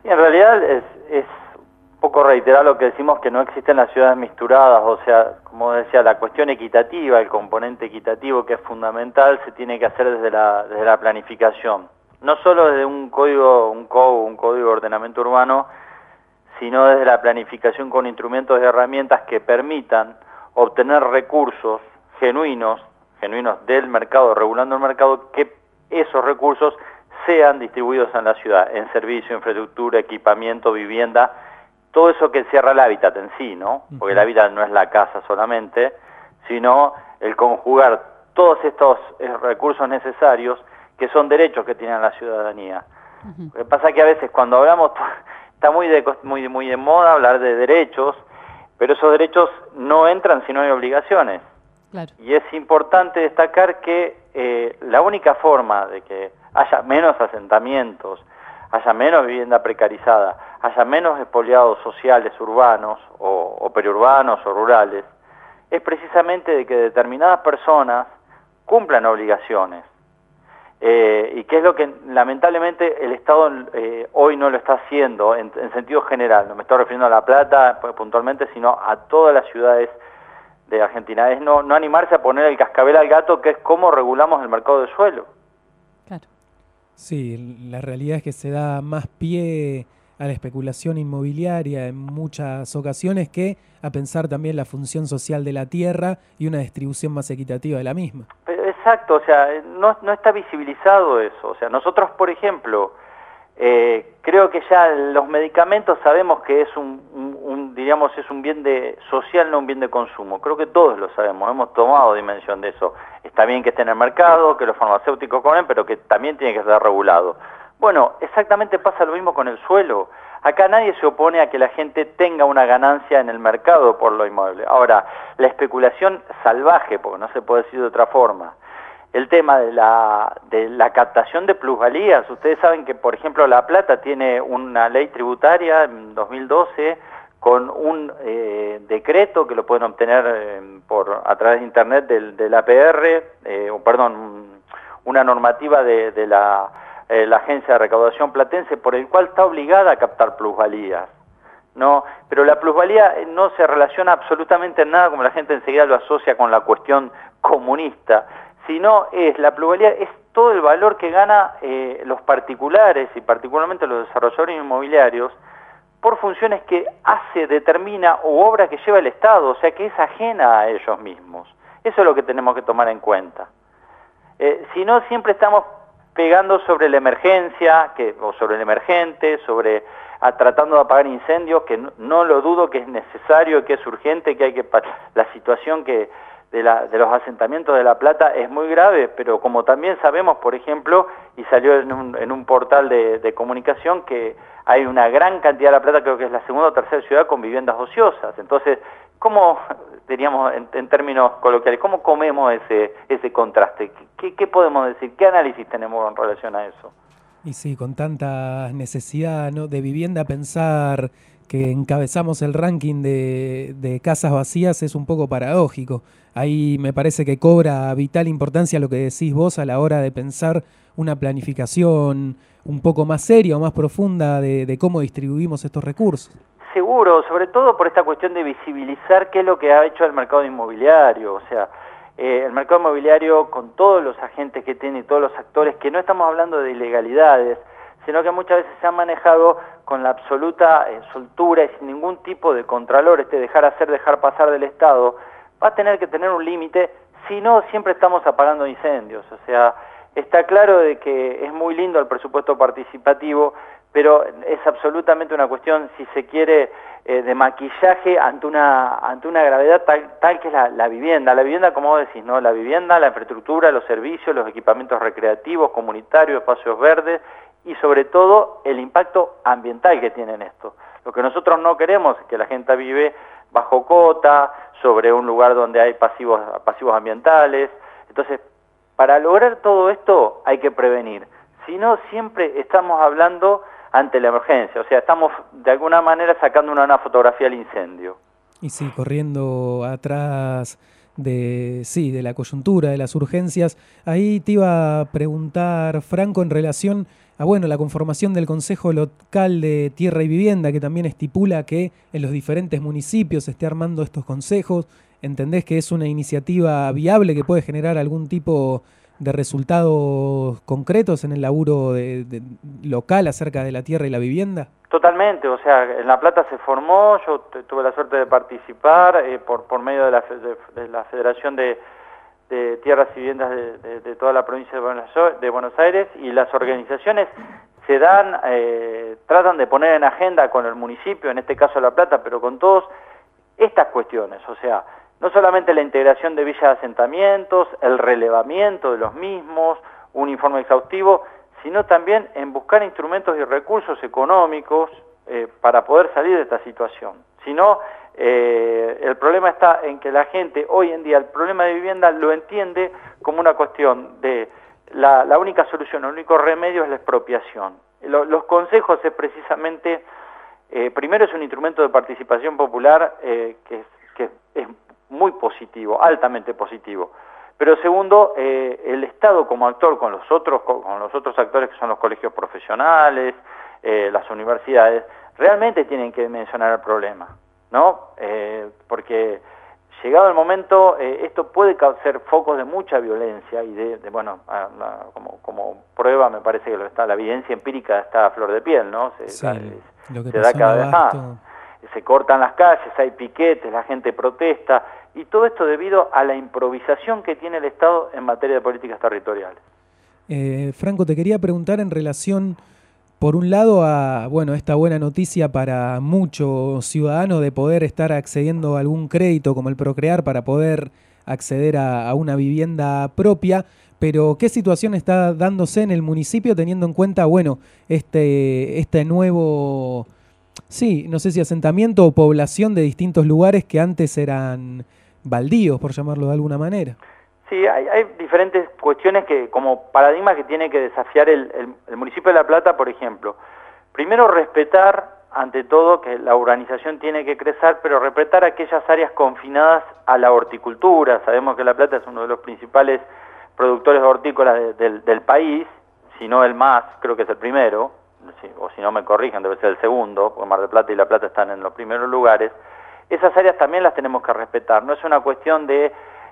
Sí, en realidad es un poco reiterar lo que decimos, que no existen las ciudades mixturadas, o sea, como decía, la cuestión equitativa, el componente equitativo que es fundamental, se tiene que hacer desde la planificación. No solo desde un código, un código de ordenamiento urbano, sino desde la planificación con instrumentos y herramientas que permitan obtener recursos genuinos del mercado, regulando el mercado, que esos recursos sean distribuidos en la ciudad, en servicio, infraestructura, equipamiento, vivienda, todo eso que encierra el hábitat en sí, ¿no? Porque el hábitat no es la casa solamente, sino el conjugar todos estos recursos necesarios que son derechos que tiene la ciudadanía. Lo que pasa es que a veces cuando hablamos, está muy de moda hablar de derechos, pero esos derechos no entran si no hay obligaciones. Claro. Y es importante destacar que la única forma de que haya menos asentamientos, haya menos vivienda precarizada, haya menos expoliados sociales urbanos o periurbanos o rurales, es precisamente de que determinadas personas cumplan obligaciones. Y que es lo que lamentablemente el Estado hoy no lo está haciendo en sentido general. No me estoy refiriendo a La Plata puntualmente, sino a todas las ciudades de Argentina. Es no animarse a poner el cascabel al gato, que es cómo regulamos el mercado de suelo. Claro. Sí, la realidad es que se da más pie a la especulación inmobiliaria en muchas ocasiones que a pensar también la función social de la tierra y una distribución más equitativa de la misma. Pero exacto, o sea, no está visibilizado eso. O sea, nosotros, por ejemplo, creo que ya los medicamentos sabemos que es diríamos, es un bien social, no un bien de consumo. Creo que todos lo sabemos, hemos tomado dimensión de eso. Está bien que esté en el mercado, que los farmacéuticos cobren, pero que también tiene que estar regulado. Bueno, exactamente pasa lo mismo con el suelo. Acá nadie se opone a que la gente tenga una ganancia en el mercado por lo inmueble. Ahora, la especulación salvaje, porque no se puede decir de otra forma, el tema de la captación de plusvalías. Ustedes saben que, por ejemplo, La Plata tiene una ley tributaria en 2012 con un decreto que lo pueden obtener a través de internet del APR, una normativa de la Agencia de Recaudación Platense, por el cual está obligada a captar plusvalías. No, pero la plusvalía no se relaciona absolutamente en nada, como la gente enseguida lo asocia con la cuestión comunista, sino la plusvalía es todo el valor que gana los particulares y particularmente los desarrolladores inmobiliarios por funciones que determina o obra que lleva el Estado, o sea que es ajena a ellos mismos. Eso es lo que tenemos que tomar en cuenta. Si no, siempre estamos pegando sobre la emergencia, o sobre el emergente, tratando de apagar incendios, que no lo dudo que es necesario, que es urgente, la situación de los asentamientos de La Plata es muy grave, pero como también sabemos, por ejemplo, y salió en un portal de comunicación, que hay una gran cantidad de La Plata, creo que es la segunda o tercera ciudad con viviendas ociosas. Entonces, ¿cómo, diríamos en términos coloquiales, cómo comemos ese contraste? ¿Qué podemos decir? ¿Qué análisis tenemos en relación a eso? Y sí, con tanta necesidad, ¿no?, de vivienda, pensar que encabezamos el ranking de casas vacías es un poco paradójico. Ahí me parece que cobra vital importancia lo que decís vos a la hora de pensar una planificación un poco más seria o más profunda de cómo distribuimos estos recursos. Seguro, sobre todo por esta cuestión de visibilizar qué es lo que ha hecho el mercado inmobiliario. O sea, el mercado inmobiliario, con todos los agentes que tiene y todos los actores, que no estamos hablando de ilegalidades, sino que muchas veces se han manejado con la absoluta soltura y sin ningún tipo de contralor, dejar hacer, dejar pasar del Estado, va a tener que tener un límite, si no siempre estamos apagando incendios. O sea, está claro de que es muy lindo el presupuesto participativo, pero es absolutamente una cuestión, si se quiere, de maquillaje ante una gravedad tal que es la vivienda. La vivienda, como vos decís, ¿no? La vivienda, la infraestructura, los servicios, los equipamientos recreativos, comunitarios, espacios verdes y sobre todo el impacto ambiental que tienen esto. Lo que nosotros no queremos es que la gente vive bajo cota, sobre un lugar donde hay pasivos ambientales. Entonces, para lograr todo esto hay que prevenir. Si no, siempre estamos hablando ante la emergencia, o sea, estamos de alguna manera sacando una fotografía al incendio. Y sí, corriendo atrás de la coyuntura, de las urgencias. Ahí te iba a preguntar, Franco, en relación a la conformación del Consejo Local de Tierra y Vivienda, que también estipula que en los diferentes municipios se esté armando estos consejos. ¿Entendés que es una iniciativa viable que puede generar algún tipo de resultados concretos en el laburo local acerca de la tierra y la vivienda? Totalmente, o sea, en La Plata se formó, yo tuve la suerte de participar por medio de la Federación de Tierras y Viviendas de toda la provincia de Buenos Aires, y las organizaciones se tratan de poner en agenda con el municipio, en este caso La Plata, pero con todos estas cuestiones, o sea, no solamente la integración de villas de asentamientos, el relevamiento de los mismos, un informe exhaustivo, sino también en buscar instrumentos y recursos económicos para poder salir de esta situación. Si no, el problema está en que la gente hoy en día el problema de vivienda lo entiende como una cuestión de la única solución, el único remedio es la expropiación. Los consejos es precisamente, primero es un instrumento de participación popular que es muy positivo, altamente positivo. Pero segundo, el Estado como actor con los otros actores que son los colegios profesionales, las universidades, realmente tienen que dimensionar el problema, ¿no? Porque llegado el momento, esto puede causar focos de mucha violencia y como prueba me parece que la evidencia empírica está a flor de piel, ¿no? Se da cada vez más. Se cortan las calles, hay piquetes, la gente protesta, y todo esto debido a la improvisación que tiene el Estado en materia de políticas territoriales. Franco, te quería preguntar en relación, por un lado, a esta buena noticia para muchos ciudadanos de poder estar accediendo a algún crédito como el Procrear para poder acceder a una vivienda propia, pero ¿qué situación está dándose en el municipio teniendo en cuenta, este nuevo... Sí, no sé si asentamiento o población de distintos lugares que antes eran baldíos, por llamarlo de alguna manera? Sí, hay diferentes cuestiones como paradigmas que tiene que desafiar el municipio de La Plata, por ejemplo. Primero, respetar, ante todo, que la urbanización tiene que crecer, pero respetar aquellas áreas confinadas a la horticultura. Sabemos que La Plata es uno de los principales productores hortícolas del país, si no el más, creo que es el primero. Sí, o si no me corrijan, debe ser el segundo, porque Mar del Plata y La Plata están en los primeros lugares. Esas áreas también las tenemos que respetar, no es una cuestión de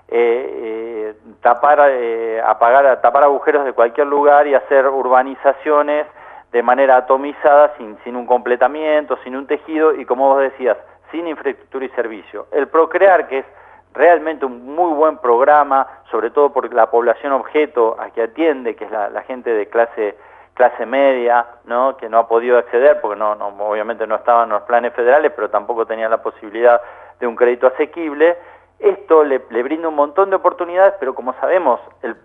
tapar agujeros de cualquier lugar y hacer urbanizaciones de manera atomizada, sin un completamiento, sin un tejido y, como vos decías, sin infraestructura y servicio. El Procrear, que es realmente un muy buen programa, sobre todo por la población objeto a que atiende, que es la gente de clase media, ¿no? Que no ha podido acceder porque obviamente no estaban en los planes federales, pero tampoco tenía la posibilidad de un crédito asequible. Esto le brinda un montón de oportunidades, pero como sabemos,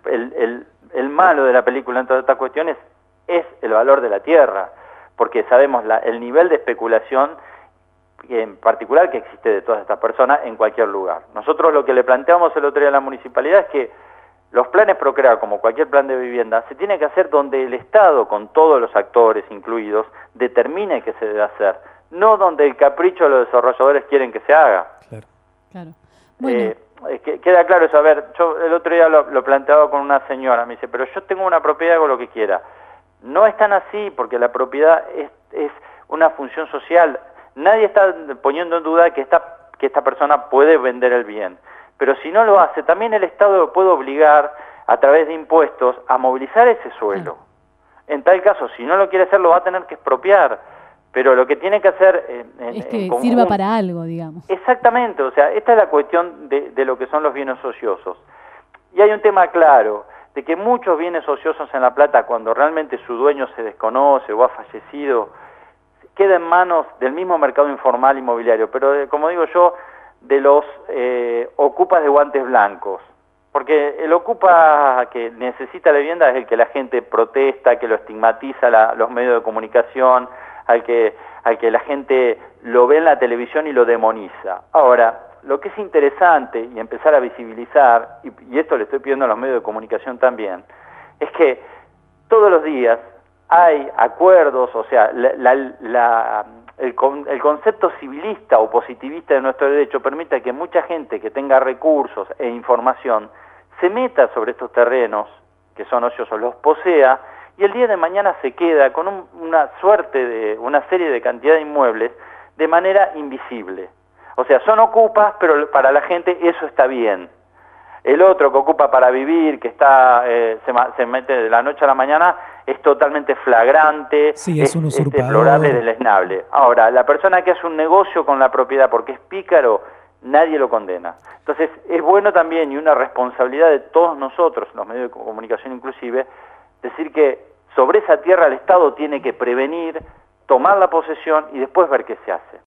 el malo de la película en todas estas cuestiones es el valor de la tierra, porque sabemos el nivel de especulación en particular que existe de todas estas personas en cualquier lugar. Nosotros lo que le planteamos el otro día a la municipalidad es que los planes Procrear, como cualquier plan de vivienda, se tiene que hacer donde el Estado, con todos los actores incluidos, determine qué se debe hacer, no donde el capricho de los desarrolladores quieren que se haga. Claro. Bueno. Queda claro eso. A ver, yo el otro día lo planteaba con una señora, me dice, pero yo tengo una propiedad, hago lo que quiera. No es tan así, porque la propiedad es una función social. Nadie está poniendo en duda que esta persona puede vender el bien. Pero si no lo hace, también el Estado lo puede obligar, a través de impuestos, a movilizar ese suelo. En tal caso, si no lo quiere hacer, lo va a tener que expropiar. Pero lo que tiene que hacer es que sirva para algo, digamos. Exactamente, o sea, esta es la cuestión de lo que son los bienes ociosos. Y hay un tema claro, de que muchos bienes ociosos en La Plata, cuando realmente su dueño se desconoce o ha fallecido, queda en manos del mismo mercado informal inmobiliario. Pero, como digo yo, de los ocupas de guantes blancos, porque el ocupa que necesita la vivienda es el que la gente protesta, que lo estigmatiza los medios de comunicación, al que la gente lo ve en la televisión y lo demoniza. Ahora, lo que es interesante y empezar a visibilizar, y esto le estoy pidiendo a los medios de comunicación también, es que todos los días hay acuerdos, o sea, el concepto civilista o positivista de nuestro derecho permite que mucha gente que tenga recursos e información se meta sobre estos terrenos, que son ociosos, los posea, y el día de mañana se queda con una serie de cantidad de inmuebles de manera invisible. O sea, son ocupas, pero para la gente eso está bien. El otro que ocupa para vivir, que está se mete de la noche a la mañana, es totalmente flagrante, sí, es un usurpador, es deplorable, deleznable. Ahora, la persona que hace un negocio con la propiedad porque es pícaro, nadie lo condena. Entonces, es bueno también, y una responsabilidad de todos nosotros, los medios de comunicación inclusive, decir que sobre esa tierra el Estado tiene que prevenir, tomar la posesión y después ver qué se hace.